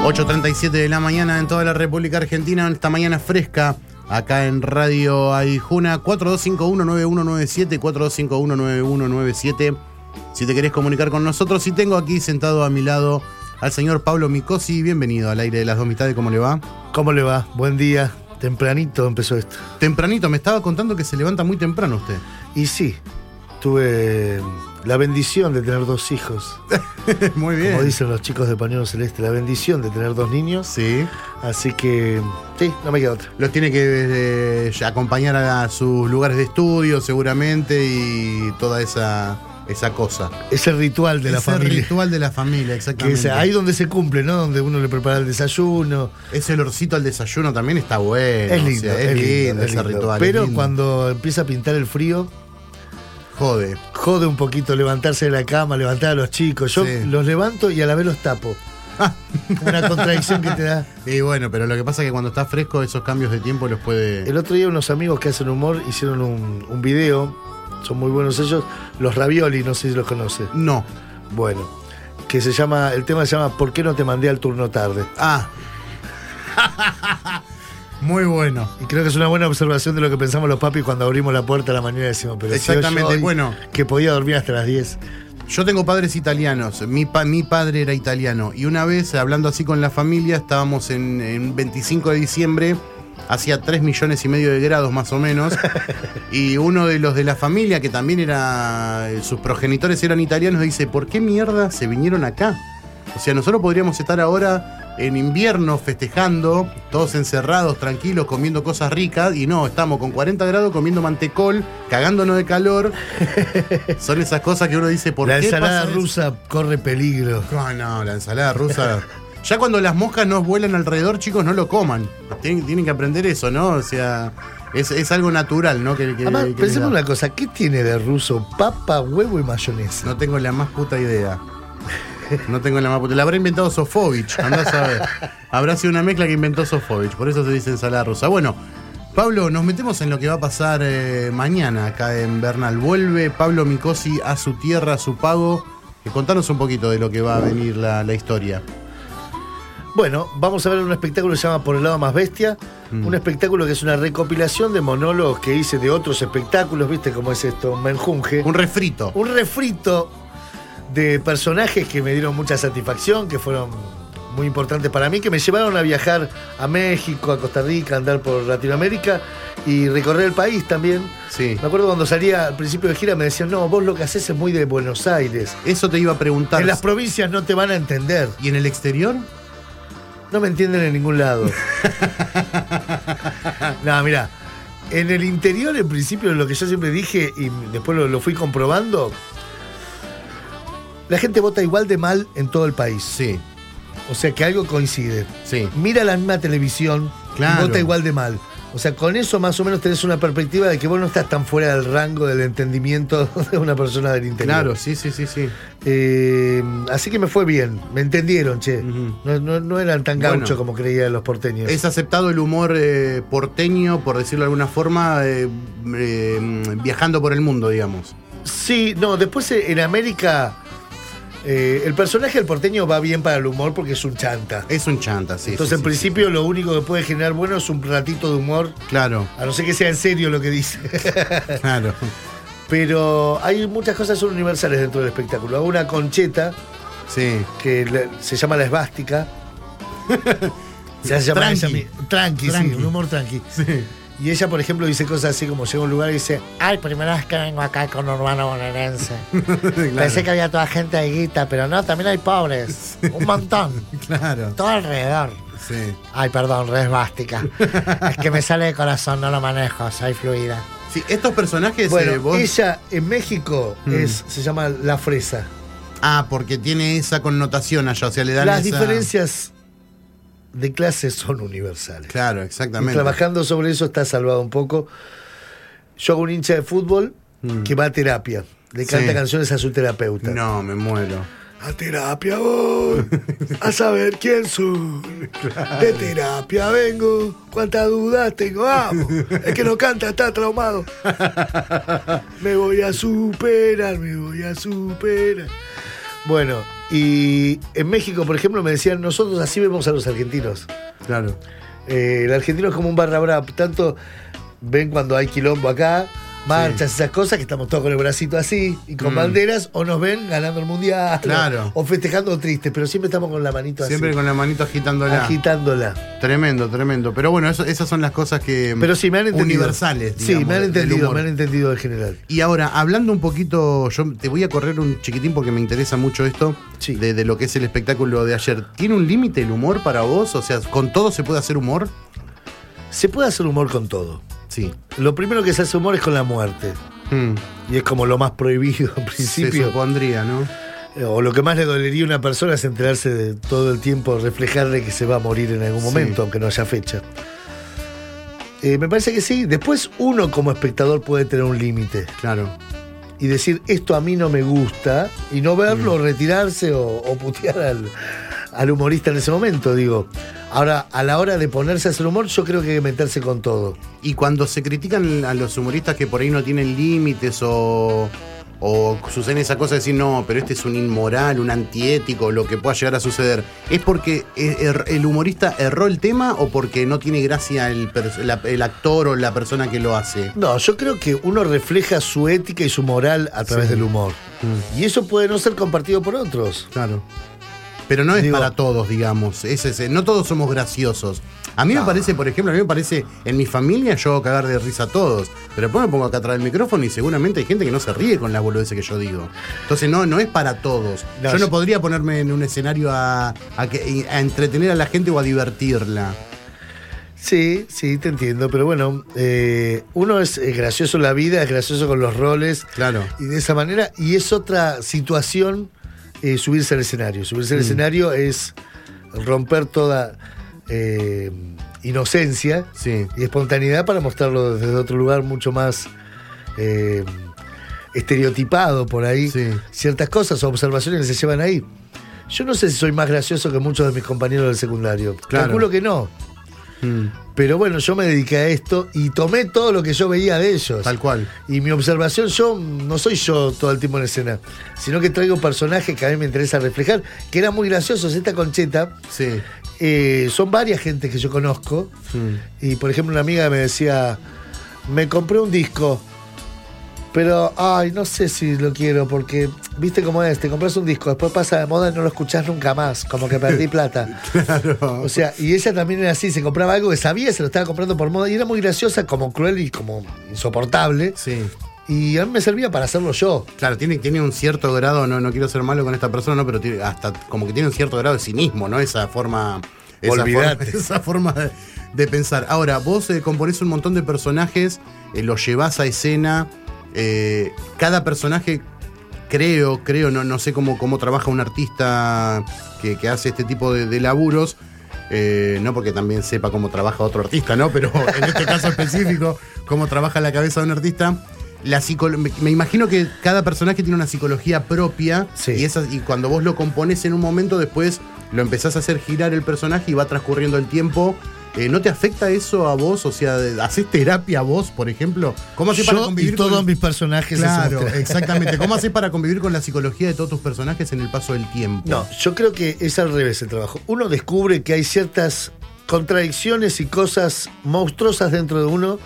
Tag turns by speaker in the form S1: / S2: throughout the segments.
S1: 8:37 de la mañana en toda la República Argentina, esta mañana fresca, acá en Radio Aijuna, 4251-9197, 4251-9197, si te querés comunicar con nosotros. Y tengo aquí sentado a mi lado al señor Pablo Micosi. Bienvenido al aire de las dos mitades, ¿cómo le va?
S2: ¿Cómo le va? Buen día. Tempranito empezó esto.
S1: Tempranito, me estaba contando que se levanta muy temprano usted.
S2: Y sí, tuve la bendición de tener 2 hijos.
S1: Muy bien.
S2: Como dicen los chicos de Pañuelo Celeste, la bendición de tener 2 niños.
S1: Sí.
S2: Así que, sí, no me queda otra.
S1: Los tiene que acompañar a sus lugares de estudio, seguramente, y toda esa cosa.
S2: Ese ritual de la familia.
S1: Ese ritual de la familia, exactamente.
S2: Que es ahí donde se cumple, ¿no? Donde uno le prepara el desayuno.
S1: Ese olorcito al desayuno también está bueno.
S2: Es lindo,
S1: o sea, es lindo ese ritual.
S2: Pero cuando empieza a pintar el frío, jode un poquito levantarse de la cama, levantar a los chicos. Yo los levanto y a la vez los tapo. Una contradicción que te da.
S1: Y bueno, pero lo que pasa es que cuando está fresco, esos cambios de tiempo los puede...
S2: El otro día unos amigos que hacen humor hicieron un video, son muy buenos ellos, los ravioli, no sé si los conoce.
S1: No.
S2: Bueno, que el tema se llama ¿Por qué no te mandé al turno tarde?
S1: Ah. Muy bueno.
S2: Y creo que es una buena observación de lo que pensamos los papis cuando abrimos la puerta a la mañana y decimos, pero
S1: exactamente,
S2: si
S1: bueno,
S2: que podía dormir hasta las 10.
S1: Yo tengo padres italianos, mi padre era italiano, y una vez, hablando así con la familia, estábamos en 25 de diciembre, hacía 3,5 millones de grados más o menos, y uno de los de la familia, que también sus progenitores eran italianos, dice, ¿por qué mierda se vinieron acá? O sea, nosotros podríamos estar ahora en invierno festejando, todos encerrados, tranquilos, comiendo cosas ricas, y no, estamos con 40 grados comiendo mantecol, cagándonos de calor. Son esas cosas que uno dice, ¿por qué pasa eso?
S2: La ensalada rusa corre peligro.
S1: No, la ensalada rusa... Ya cuando las moscas nos vuelan alrededor, chicos, no lo coman. Tienen que aprender eso, ¿no? O sea, es algo natural, ¿no?
S2: Además, pensemos una cosa, ¿qué tiene de ruso? Papa, huevo y mayonesa.
S1: No tengo la más puta idea. No tengo la más puta. La habrá inventado Sofovich, andás a ver. Habrá sido una mezcla que inventó Sofovich, por eso se dice ensalada rusa. Bueno, Pablo, nos metemos en lo que va a pasar mañana acá en Bernal. Vuelve Pablo Micosi a su tierra, a su pago. Contanos un poquito de lo que va a venir la historia.
S2: Bueno, vamos a ver un espectáculo que se llama Por el lado más bestia. Un espectáculo que es una recopilación de monólogos que hice de otros espectáculos, ¿viste cómo es esto? Un menjunje.
S1: Un refrito
S2: de personajes que me dieron mucha satisfacción, que fueron muy importantes para mí, que me llevaron a viajar a México, a Costa Rica, a andar por Latinoamérica y recorrer el país también.
S1: Sí.
S2: Me acuerdo cuando salía al principio de gira me decían, no, vos lo que haces es muy de Buenos Aires.
S1: Eso te iba a preguntar.
S2: En las provincias no te van a entender.
S1: ¿Y en el exterior?
S2: No me entienden en ningún lado. No, mirá, en el interior, en principio, lo que yo siempre dije y después lo fui comprobando, la gente vota igual de mal en todo el país.
S1: Sí.
S2: O sea que algo coincide.
S1: Sí.
S2: Mira la misma televisión,
S1: claro,
S2: y vota igual de mal. O sea, con eso más o menos tenés una perspectiva de que vos no estás tan fuera del rango del entendimiento de una persona del interior.
S1: Claro, sí.
S2: Así que me fue bien, me entendieron, che. No eran tan gauchos como creían los porteños.
S1: ¿Es aceptado el humor porteño, por decirlo de alguna forma, viajando por el mundo, digamos?
S2: Sí, no, después en América... el personaje del porteño va bien para el humor porque es un chanta.
S1: Es un chanta, sí.
S2: Entonces, en principio, lo único que puede generar bueno es un ratito de humor.
S1: Claro.
S2: A no ser que sea en serio lo que dice.
S1: Claro.
S2: Pero hay muchas cosas que son universales dentro del espectáculo. Hago una concheta que se llama la esvástica. Se llama tranqui, sí, un humor tranqui. Sí. Y ella, por ejemplo, dice cosas así como llega a un lugar y dice, ay, primera vez que vengo acá con urbano bonaerense. Claro. Pensé que había toda gente de guita, pero no, también hay pobres. Un montón.
S1: Claro.
S2: Todo alrededor.
S1: Sí.
S2: Ay, perdón, resvástica. Es que me sale de corazón, no lo manejo, soy fluida.
S1: Sí, estos personajes...
S2: Bueno, ella en México se llama La Fresa.
S1: Ah, porque tiene esa connotación allá, o sea, le dan
S2: las diferencias de clase son universales.
S1: Claro, exactamente.
S2: Y trabajando sobre eso está salvado un poco. Yo hago un hincha de fútbol que va a terapia. Le canta canciones a su terapeuta.
S1: No, me muero.
S2: A terapia voy, a saber quién soy. Claro. De terapia vengo, cuántas dudas tengo, vamos. El que no canta está traumado. Me voy a superar. Bueno, Y en México, por ejemplo, me decían, nosotros así vemos a los argentinos.
S1: Claro.
S2: El argentino es como un barra brava. Tanto ven cuando hay quilombo acá, marchas, esas cosas, que estamos todos con el bracito así y con banderas, o nos ven ganando el mundial,
S1: claro,
S2: o festejando tristes, pero siempre estamos con la manito así.
S1: Siempre con la manito agitándola. Tremendo. Pero bueno, esas son las cosas que.
S2: Pero sí, me han entendido.
S1: Universales, digamos,
S2: sí, me han entendido en general.
S1: Y ahora, hablando un poquito, yo te voy a correr un chiquitín porque me interesa mucho esto, de lo que es el espectáculo de ayer. ¿Tiene un límite el humor para vos? O sea, ¿con todo se puede hacer humor?
S2: Se puede hacer humor con todo.
S1: Sí.
S2: Lo primero que se hace humor es con la muerte. Y es como lo más prohibido en principio.
S1: Se supondría, ¿no?
S2: O lo que más le dolería a una persona es enterarse de todo el tiempo, reflejarle que se va a morir en algún momento, aunque no haya fecha. Me parece que sí. Después uno como espectador puede tener un límite.
S1: Claro.
S2: Y decir, esto a mí no me gusta, y no verlo, retirarse o putear al humorista en ese momento, digo. Ahora, a la hora de ponerse a hacer humor, yo creo que hay que meterse con todo.
S1: Y cuando se critican a los humoristas que por ahí no tienen límites o suceden esa cosa de decir, no, pero este es un inmoral, un antiético, lo que pueda llegar a suceder, ¿es porque el humorista erró el tema o porque no tiene gracia el actor o la persona que lo hace?
S2: No, yo creo que uno refleja su ética y su moral a través del humor. Y eso puede no ser compartido por otros.
S1: Claro. Pero no es para todos, digamos. No todos somos graciosos. A mí me parece, por ejemplo, en mi familia yo hago cagar de risa a todos. Pero después me pongo acá atrás del micrófono y seguramente hay gente que no se ríe con las boludeces que yo digo. Entonces no es para todos. Yo no podría ponerme en un escenario a entretener a la gente o a divertirla.
S2: Sí, te entiendo, pero bueno, uno es gracioso en la vida, es gracioso con los roles.
S1: Claro.
S2: Y de esa manera, y es otra situación. Subirse al escenario. Subirse al escenario es romper toda inocencia y espontaneidad para mostrarlo desde otro lugar mucho más estereotipado por ahí. Ciertas cosas o observaciones que se llevan ahí. Yo no sé si soy más gracioso que muchos de mis compañeros del secundario.
S1: Claro.
S2: Calculo que no. Pero bueno, yo me dediqué a esto y tomé todo lo que yo veía de ellos.
S1: Tal cual.
S2: Y mi observación, yo no soy yo todo el tiempo en escena, sino que traigo personajes que a mí me interesa reflejar, que eran muy graciosos. Esta Concheta, son varias gentes que yo conozco. Y por ejemplo, una amiga me decía, me compré un disco, pero no sé si lo quiero, porque viste cómo es, te compras un disco, después pasa de moda y no lo escuchás nunca más, como que perdí plata.
S1: Claro.
S2: O sea, y ella también era así, se compraba algo que sabía, se lo estaba comprando por moda, y era muy graciosa, como cruel y como insoportable. Y a mí me servía para hacerlo yo.
S1: Claro, tiene un cierto grado, no quiero ser malo con esta persona, no, pero hasta como que tiene un cierto grado de cinismo, ¿no? Esa forma de pensar. Ahora, vos componés un montón de personajes, los llevás a escena. Cada personaje, creo, no sé cómo trabaja un artista que hace este tipo de laburos, no porque también sepa cómo trabaja otro artista, ¿no? Pero en este caso específico, cómo trabaja la cabeza de un artista. Me imagino que cada personaje tiene una psicología propia y cuando vos lo componés en un momento, después lo empezás a hacer girar el personaje y va transcurriendo el tiempo. ¿No te afecta eso a vos? O sea, ¿hacés terapia vos, por ejemplo? ¿Cómo hacés para convivir
S2: con todos mis personajes?
S1: Claro, exactamente. ¿Cómo hacés para convivir con la psicología de todos tus personajes en el paso del tiempo?
S2: No, yo creo que es al revés el trabajo. Uno descubre que hay ciertas contradicciones y cosas monstruosas dentro de uno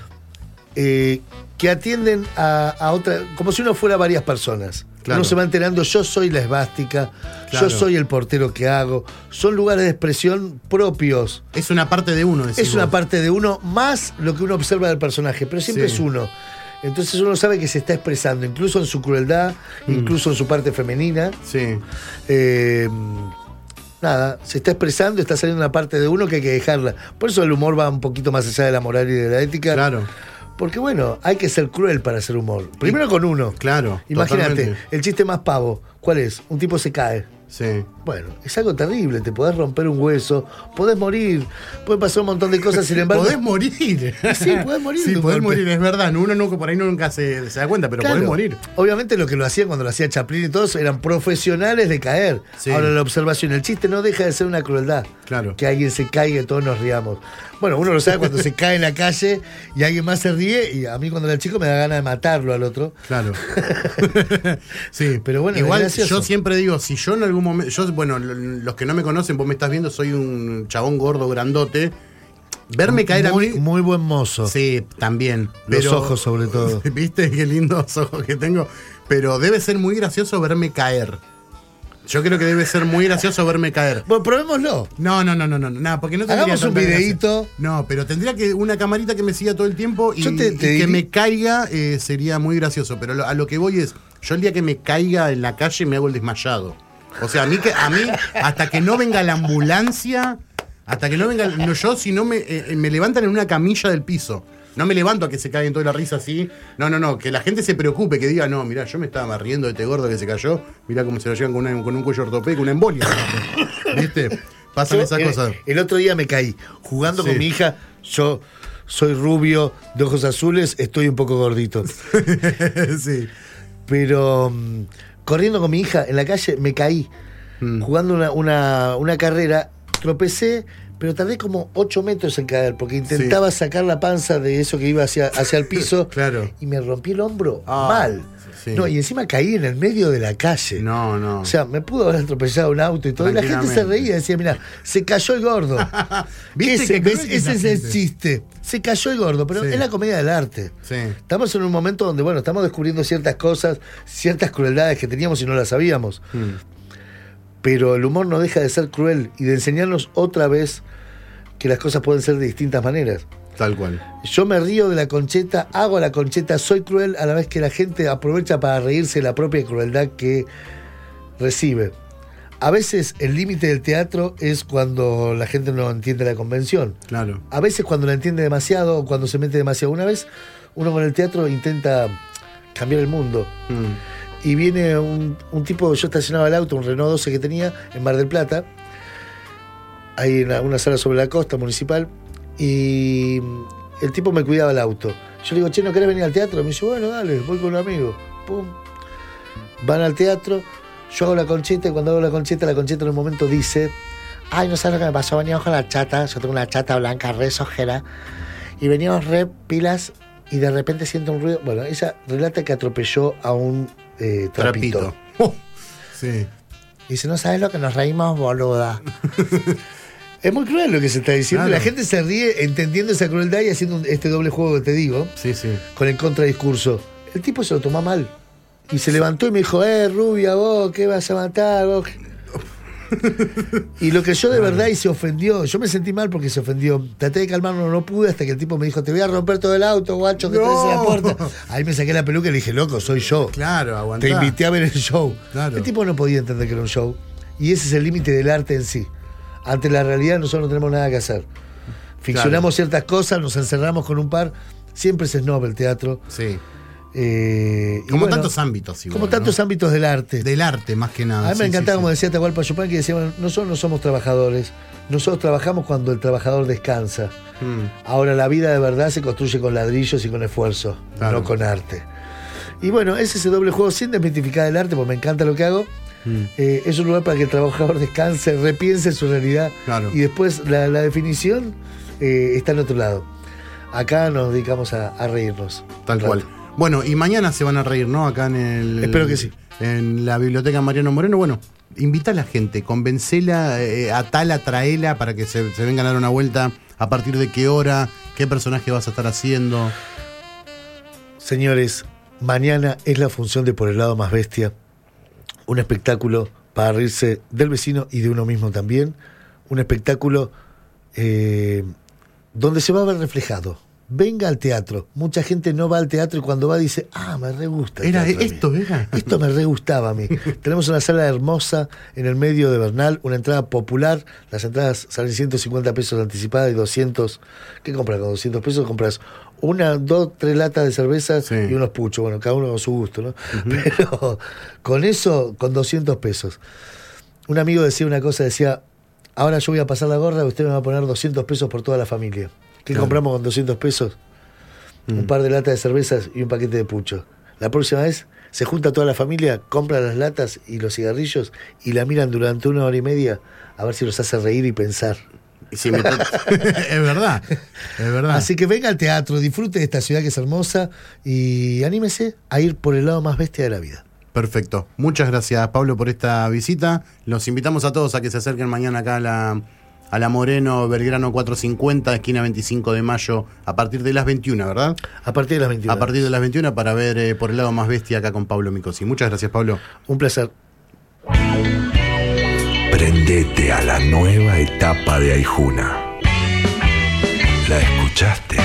S2: que atienden a otra, como si uno fuera varias personas. Claro. Uno se va enterando, yo soy la esvástica, yo soy el portero que hago. Son lugares de expresión propios.
S1: Es una parte de uno.
S2: Es una parte de uno, más lo que uno observa del personaje, pero siempre es uno. Entonces uno sabe que se está expresando, incluso en su crueldad, incluso en su parte femenina. Nada, se está expresando, está saliendo una parte de uno que hay que dejarla. Por eso el humor va un poquito más allá de la moral y de la ética.
S1: Claro.
S2: Porque bueno, hay que ser cruel para hacer humor. Primero con uno.
S1: Claro.
S2: Imagínate, el chiste más pavo, ¿cuál es? Un tipo se cae.
S1: Sí.
S2: Bueno, es algo terrible, te podés romper un hueso, podés morir, puede pasar un montón de cosas, sin embargo...
S1: Podés morir.
S2: Sí, podés morir.
S1: Sí, podés morir, es verdad. Uno nunca, por ahí nunca se da cuenta, pero podés morir.
S2: Obviamente lo que lo hacían cuando lo hacía Chaplin y todos eran profesionales de caer. Sí. Ahora la observación, el chiste no deja de ser una crueldad.
S1: Claro.
S2: Que alguien se caiga y todos nos riamos. Bueno, uno lo sabe cuando se cae en la calle y alguien más se ríe, y a mí cuando era chico me da ganas de matarlo al otro.
S1: Claro. Sí,
S2: pero bueno,
S1: igual yo siempre digo, si yo en algún momento, bueno, los que no me conocen, vos me estás viendo, soy un chabón gordo, grandote. Verme caer a mí...
S2: Muy buen mozo.
S1: Sí, también.
S2: Los ojos sobre todo.
S1: ¿Viste qué lindos ojos que tengo? Pero debe ser muy gracioso verme caer. Yo creo que debe ser muy gracioso verme caer.
S2: Bueno, probémoslo.
S1: No, porque no tendría.
S2: Hagamos un videíto.
S1: No, pero tendría que una camarita que me siga todo el tiempo y que me caiga sería muy gracioso. Pero a lo que voy es, yo el día que me caiga en la calle me hago el desmayado. O sea, a mí hasta que no venga la ambulancia, yo si no me levantan en una camilla del piso. No me levanto a que se caigan toda la risa así. No, que la gente se preocupe, que diga, no, mirá, yo me estaba riendo de este gordo que se cayó. Mirá cómo se lo llevan con un cuello ortopédico, una embolia. ¿Viste? Pasan esas cosas.
S2: El otro día me caí jugando con mi hija. Yo soy rubio, de ojos azules, estoy un poco gordito.
S1: Sí.
S2: Pero corriendo con mi hija en la calle me caí. Jugando una carrera, tropecé. Pero tardé como 8 metros en caer, porque intentaba sacar la panza de eso que iba hacia el piso.
S1: Claro.
S2: Y me rompí el hombro mal. Sí. No, y encima caí en el medio de la calle.
S1: No.
S2: O sea, me pudo haber atropellado un auto y todo. Y la gente se reía y decía, mira, se cayó el gordo. Ese es el chiste. Se cayó el gordo, pero es la comedia del arte.
S1: Sí.
S2: Estamos en un momento donde, bueno, estamos descubriendo ciertas cosas, ciertas crueldades que teníamos y no las sabíamos. Pero el humor no deja de ser cruel y de enseñarnos otra vez que las cosas pueden ser de distintas maneras.
S1: Tal cual.
S2: Yo me río de la Concheta, hago la Concheta, soy cruel a la vez que la gente aprovecha para reírse de la propia crueldad que recibe. A veces el límite del teatro es cuando la gente no entiende la convención.
S1: Claro.
S2: A veces cuando la entiende demasiado o cuando se mete demasiado. Una vez uno con el teatro intenta cambiar el mundo. Y viene un tipo, yo estacionaba el auto, un Renault 12 que tenía en Mar del Plata, ahí en una sala sobre la costa municipal, y el tipo me cuidaba el auto. Yo le digo, che, ¿no querés venir al teatro? Me dice, bueno, dale, voy con un amigo. Pum. Van al teatro, yo hago la Concheta, y cuando hago la Concheta en un momento dice, ay, no sabes lo que me pasó, veníamos con la chata, yo tengo una chata blanca re sojera, y veníamos re pilas, y de repente siento un ruido. Bueno, ella relata que atropelló a un trapito.
S1: Sí.
S2: Y dice, no sabes lo que nos reímos, boluda. Es muy cruel lo que se está diciendo. Claro. La gente se ríe entendiendo esa crueldad y haciendo este doble juego que te digo.
S1: Sí.
S2: Con el contradiscurso. El tipo se lo tomó mal. Y se levantó y me dijo, rubia, vos, ¿qué vas a matar? Vos? Y lo que yo de verdad, y se ofendió. Yo me sentí mal porque se ofendió. Traté de calmarlo, no pude, hasta que el tipo me dijo, te voy a romper todo el auto, guacho, que traes a la puerta. Ahí me saqué la peluca y le dije, loco, soy yo.
S1: Claro, aguantá.
S2: Te invité a ver el show.
S1: Claro.
S2: El tipo no podía entender que era un show. Y ese es el límite del arte en sí. Ante la realidad nosotros no tenemos nada que hacer. Ficcionamos ciertas cosas, nos encerramos con un par. Siempre es snob el teatro.
S1: Sí. Como tantos ámbitos igual,
S2: como tantos ámbitos del arte.
S1: Del arte, más que nada.
S2: A mí me encantaba, como decía Atahualpa Yupanqui, que decía, bueno, nosotros no somos trabajadores. Nosotros trabajamos cuando el trabajador descansa. Ahora la vida de verdad se construye con ladrillos y con esfuerzo, no con arte. Y bueno, es ese doble juego sin desmitificar el arte, porque me encanta lo que hago. Es un lugar para que el trabajador descanse, repiense su realidad.
S1: Claro.
S2: Y después la definición está en otro lado. Acá nos dedicamos a reírnos.
S1: Tal cual. Bueno, y mañana se van a reír, ¿no? Acá en el...
S2: Espero que sí.
S1: En la Biblioteca Mariano Moreno. Bueno, invita a la gente, convencela, atala, traela para que se vengan a dar una vuelta. ¿A partir de qué hora? ¿Qué personaje vas a estar haciendo?
S2: Señores, mañana es la función de Por el lado más bestia. Un espectáculo para reírse del vecino y de uno mismo también. Un espectáculo donde se va a ver reflejado. Venga al teatro. Mucha gente no va al teatro y cuando va dice, me re gusta.
S1: Era esto, ¿era?
S2: Esto me re gustaba a mí. Tenemos una sala hermosa en el medio de Bernal, una entrada popular. Las entradas salen 150 pesos anticipadas y 200. ¿Qué compras con 200 pesos? Compras 1, 2, 3 latas de cerveza y unos puchos. Bueno, cada uno con su gusto, ¿no? Pero con eso, con 200 pesos. un amigo decía una cosa, decía, ahora yo voy a pasar la gorra, usted me va a poner 200 pesos por toda la familia. ¿Qué compramos con 200 pesos? Un par de latas de cervezas y un paquete de pucho. La próxima vez se junta toda la familia, compra las latas y los cigarrillos y la miran durante 1 hora y media a ver si los hace reír y pensar.
S1: Sí, es verdad, es verdad.
S2: Así que venga al teatro, disfrute de esta ciudad que es hermosa y anímese a ir por el lado más bestia de la vida.
S1: Perfecto. Muchas gracias, Pablo, por esta visita. Los invitamos a todos a que se acerquen mañana acá a la Moreno, Belgrano 450, esquina 25 de mayo, a partir de las 21, ¿verdad?
S2: A partir de las 21.
S1: A partir de las 21 para ver por el lado más bestia acá con Pablo Micosi. Muchas gracias, Pablo.
S2: Un placer.
S3: Prendete a la nueva etapa de Aijuna. ¿La escuchaste?